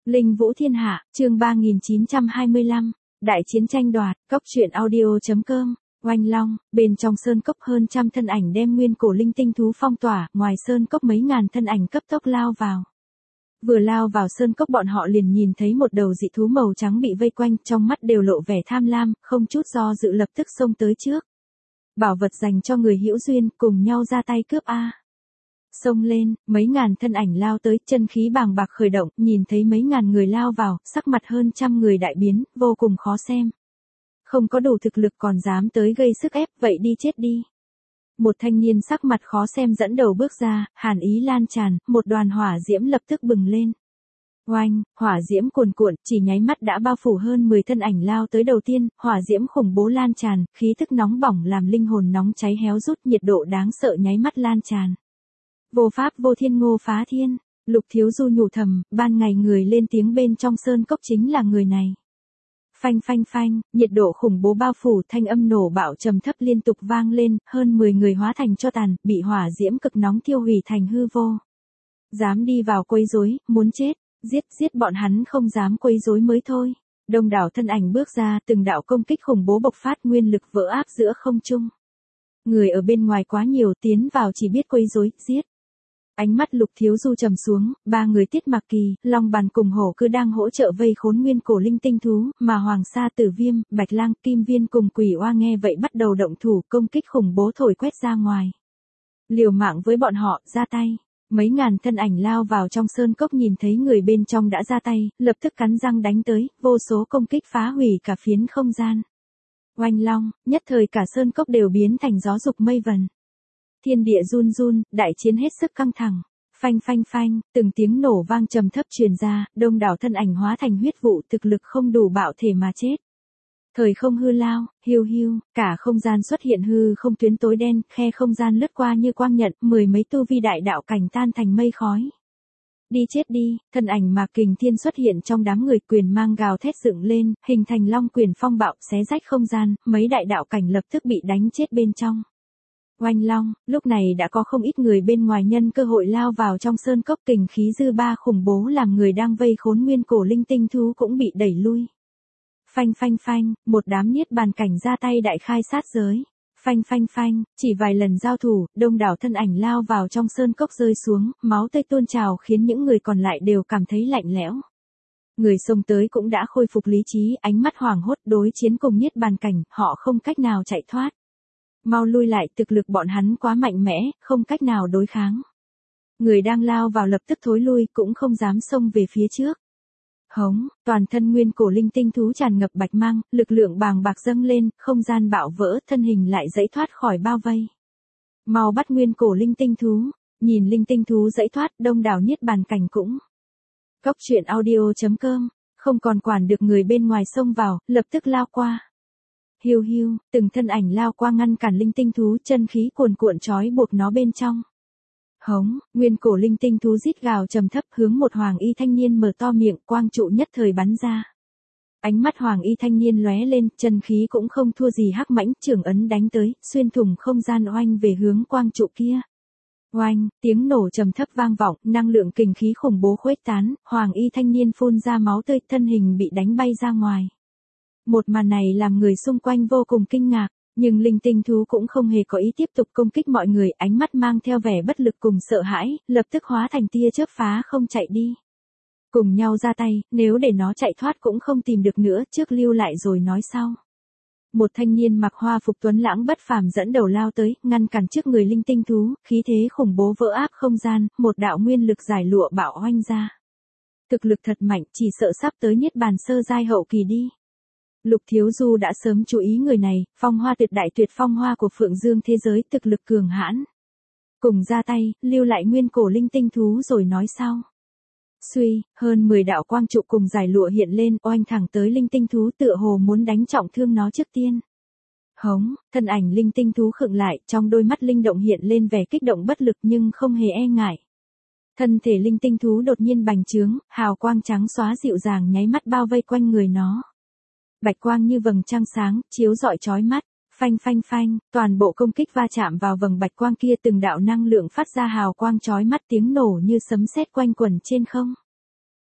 Linh Vũ Thiên Hạ, chương 3925, Đại chiến tranh đoạt, cốc truyện audio.com, Oanh Long, bên trong sơn cốc hơn trăm thân ảnh đem nguyên cổ linh tinh thú phong tỏa, ngoài sơn cốc mấy ngàn thân ảnh cấp tốc lao vào. Vừa lao vào sơn cốc bọn họ liền nhìn thấy một đầu dị thú màu trắng bị vây quanh, trong mắt đều lộ vẻ tham lam, không chút do dự lập tức xông tới trước. Bảo vật dành cho người hữu duyên, cùng nhau ra tay cướp a. Xông lên, mấy ngàn thân ảnh lao tới, chân khí bàng bạc khởi động, nhìn thấy mấy ngàn người lao vào, sắc mặt hơn trăm người đại biến, vô cùng khó xem. Không có đủ thực lực còn dám tới gây sức ép, vậy đi chết đi. Một thanh niên sắc mặt khó xem dẫn đầu bước ra, hàn ý lan tràn, một đoàn hỏa diễm lập tức bừng lên. Oanh, hỏa diễm cuồn cuộn, chỉ nháy mắt đã bao phủ hơn 10 thân ảnh lao tới đầu tiên, hỏa diễm khủng bố lan tràn, khí thức nóng bỏng làm linh hồn nóng cháy héo rút, nhiệt độ đáng sợ nháy mắt lan tràn. Vô pháp vô thiên Ngô Phá Thiên, Lục Thiếu Du nhủ thầm, ban ngày người lên tiếng bên trong sơn cốc chính là người này. Phanh phanh phanh, nhiệt độ khủng bố bao phủ, thanh âm nổ bạo trầm thấp liên tục vang lên, hơn 10 người hóa thành tro tàn, bị hỏa diễm cực nóng thiêu hủy thành hư vô. Dám đi vào quấy rối, muốn chết, giết bọn hắn không dám quấy rối mới thôi. Đông đảo thân ảnh bước ra, từng đạo công kích khủng bố bộc phát, nguyên lực vỡ áp giữa không trung. Người ở bên ngoài quá nhiều, tiến vào chỉ biết quấy rối, giết. Ánh mắt Lục Thiếu Du trầm xuống, ba người Tiết Mạc Kỳ, Long Bàn cùng Hổ Cư đang hỗ trợ vây khốn nguyên cổ linh tinh thú, mà Hoàng Sa Tử Viêm, Bạch Lang, Kim Viên cùng Quỷ Oa nghe vậy bắt đầu động thủ, công kích khủng bố thổi quét ra ngoài. Liều mạng với bọn họ, ra tay. Mấy ngàn thân ảnh lao vào trong sơn cốc nhìn thấy người bên trong đã ra tay, lập tức cắn răng đánh tới, vô số công kích phá hủy cả phiến không gian. Oanh long, nhất thời cả sơn cốc đều biến thành gió dục mây vần. Thiên địa run run, đại chiến hết sức căng thẳng. Phanh phanh phanh, từng tiếng nổ vang trầm thấp truyền ra, đông đảo thân ảnh hóa thành huyết vụ, thực lực không đủ bạo thể mà chết. Thời không hư lao, hiu hiu, cả không gian xuất hiện hư không tuyến tối đen, khe không gian lướt qua như quang nhận, mười mấy tu vi đại đạo cảnh tan thành mây khói. Đi chết đi, thân ảnh Mạc Kình Thiên xuất hiện trong đám người, quyền mang gào thét dựng lên, hình thành long quyền phong bạo xé rách không gian, mấy đại đạo cảnh lập tức bị đánh chết bên trong. Oanh long, lúc này đã có không ít người bên ngoài nhân cơ hội lao vào trong sơn cốc, kình khí dư ba khủng bố làm người đang vây khốn nguyên cổ linh tinh thú cũng bị đẩy lui. Phanh phanh phanh, một đám niết bàn cảnh ra tay đại khai sát giới. Phanh phanh phanh, chỉ vài lần giao thủ, đông đảo thân ảnh lao vào trong sơn cốc rơi xuống, máu tươi tuôn trào khiến những người còn lại đều cảm thấy lạnh lẽo. Người xông tới cũng đã khôi phục lý trí, ánh mắt hoảng hốt, đối chiến cùng niết bàn cảnh, họ không cách nào chạy thoát. Mau lui lại, thực lực bọn hắn quá mạnh mẽ, không cách nào đối kháng. Người đang lao vào lập tức thối lui, cũng không dám xông về phía trước. Hống, toàn thân nguyên cổ linh tinh thú tràn ngập bạch mang, lực lượng bàng bạc dâng lên, không gian bạo vỡ, thân hình lại giãy thoát khỏi bao vây. Mau bắt nguyên cổ linh tinh thú, nhìn linh tinh thú giãy thoát, đông đảo niết bàn cảnh cũng. Cốc truyện audio.com, không còn quản được người bên ngoài xông vào, lập tức lao qua. Hiu hiu, từng thân ảnh lao qua ngăn cản linh tinh thú, chân khí cuồn cuộn trói buộc nó bên trong. Hống, nguyên cổ linh tinh thú rít gào trầm thấp hướng một hoàng y thanh niên mở to miệng, quang trụ nhất thời bắn ra. Ánh mắt hoàng y thanh niên lóe lên, chân khí cũng không thua gì hắc mãnh, trường ấn đánh tới, xuyên thủng không gian oanh về hướng quang trụ kia. Oanh, tiếng nổ trầm thấp vang vọng, năng lượng kình khí khủng bố khuếch tán, hoàng y thanh niên phun ra máu tươi, thân hình bị đánh bay ra ngoài. Một màn này làm người xung quanh vô cùng kinh ngạc. Nhưng linh tinh thú cũng không hề có ý tiếp tục công kích mọi người, ánh mắt mang theo vẻ bất lực cùng sợ hãi, lập tức hóa thành tia chớp phá không chạy đi. Cùng nhau ra tay, nếu để nó chạy thoát cũng không tìm được nữa, trước lưu lại rồi nói sau. Một thanh niên mặc hoa phục tuấn lãng bất phàm dẫn đầu lao tới, ngăn cản trước người linh tinh thú, khí thế khủng bố vỡ áp không gian, một đạo nguyên lực giải lụa bạo oanh ra. Thực lực thật mạnh, chỉ sợ sắp tới niết bàn sơ giai hậu kỳ đi. Lục Thiếu Du đã sớm chú ý người này, phong hoa tuyệt đại tuyệt phong hoa của Phượng Dương thế giới, thực lực cường hãn. Cùng ra tay, lưu lại nguyên cổ linh tinh thú rồi nói sau. Suy, hơn 10 đạo quang trụ cùng giải lụa hiện lên, oanh thẳng tới linh tinh thú, tựa hồ muốn đánh trọng thương nó trước tiên. Hống, thân ảnh linh tinh thú khựng lại, trong đôi mắt linh động hiện lên vẻ kích động bất lực nhưng không hề e ngại. Thân thể linh tinh thú đột nhiên bành trướng, hào quang trắng xóa dịu dàng nháy mắt bao vây quanh người nó. Bạch quang như vầng trăng sáng, chiếu rọi chói mắt, phanh phanh phanh, toàn bộ công kích va chạm vào vầng bạch quang kia, từng đạo năng lượng phát ra hào quang chói mắt, tiếng nổ như sấm sét quanh quẩn trên không.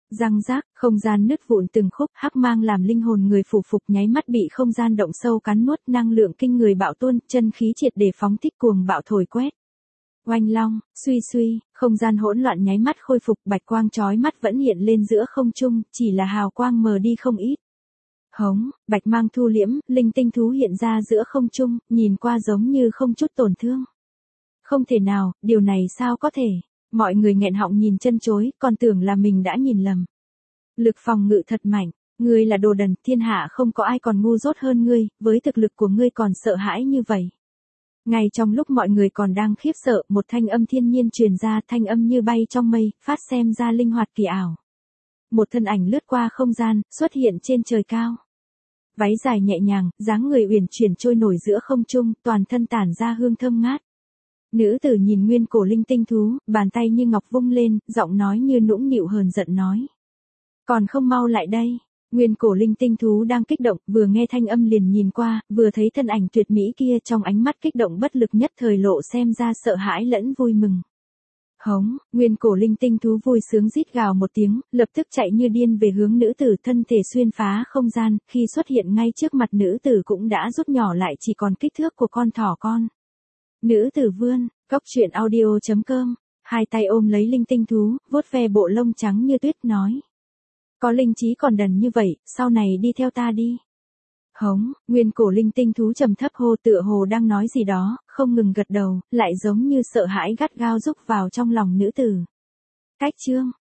Răng rác, không gian nứt vụn từng khúc, hắc mang làm linh hồn người phủ phục nháy mắt bị không gian động sâu cắn nuốt, năng lượng kinh người bạo tuôn, chân khí triệt để phóng thích cuồng bạo thổi quét. Oanh long, suy suy, không gian hỗn loạn nháy mắt khôi phục, bạch quang chói mắt vẫn hiện lên giữa không trung, chỉ là hào quang mờ đi không ít. Hống, bạch mang thu liễm, linh tinh thú hiện ra giữa không trung, nhìn qua giống như không chút tổn thương. Không thể nào, điều này sao có thể? Mọi người nghẹn họng nhìn chân chối, còn tưởng là mình đã nhìn lầm. Lực phòng ngự thật mạnh, ngươi là đồ đần, thiên hạ không có ai còn ngu dốt hơn ngươi, với thực lực của ngươi còn sợ hãi như vậy. Ngay trong lúc mọi người còn đang khiếp sợ, một thanh âm thiên nhiên truyền ra, thanh âm như bay trong mây, phát xem ra linh hoạt kỳ ảo. Một thân ảnh lướt qua không gian, xuất hiện trên trời cao. Váy dài nhẹ nhàng, dáng người uyển chuyển trôi nổi giữa không trung, toàn thân tản ra hương thơm ngát. Nữ tử nhìn nguyên cổ linh tinh thú, bàn tay như ngọc vung lên, giọng nói như nũng nịu hờn giận nói. Còn không mau lại đây. Nguyên cổ linh tinh thú đang kích động, vừa nghe thanh âm liền nhìn qua, vừa thấy thân ảnh tuyệt mỹ kia, trong ánh mắt kích động bất lực nhất thời lộ xem ra sợ hãi lẫn vui mừng. Hống, nguyên cổ linh tinh thú vui sướng rít gào một tiếng, lập tức chạy như điên về hướng nữ tử, thân thể xuyên phá không gian, khi xuất hiện ngay trước mặt nữ tử cũng đã rút nhỏ lại chỉ còn kích thước của con thỏ con. Nữ tử vươn, coctruyện.audio.com, hai tay ôm lấy linh tinh thú, vuốt ve bộ lông trắng như tuyết nói. Có linh trí còn đần như vậy, sau này đi theo ta đi. Hống, nguyên cổ linh tinh thú trầm thấp hô, tựa hồ đang nói gì đó, không ngừng gật đầu, lại giống như sợ hãi gắt gao rúc vào trong lòng nữ tử. Cách chương.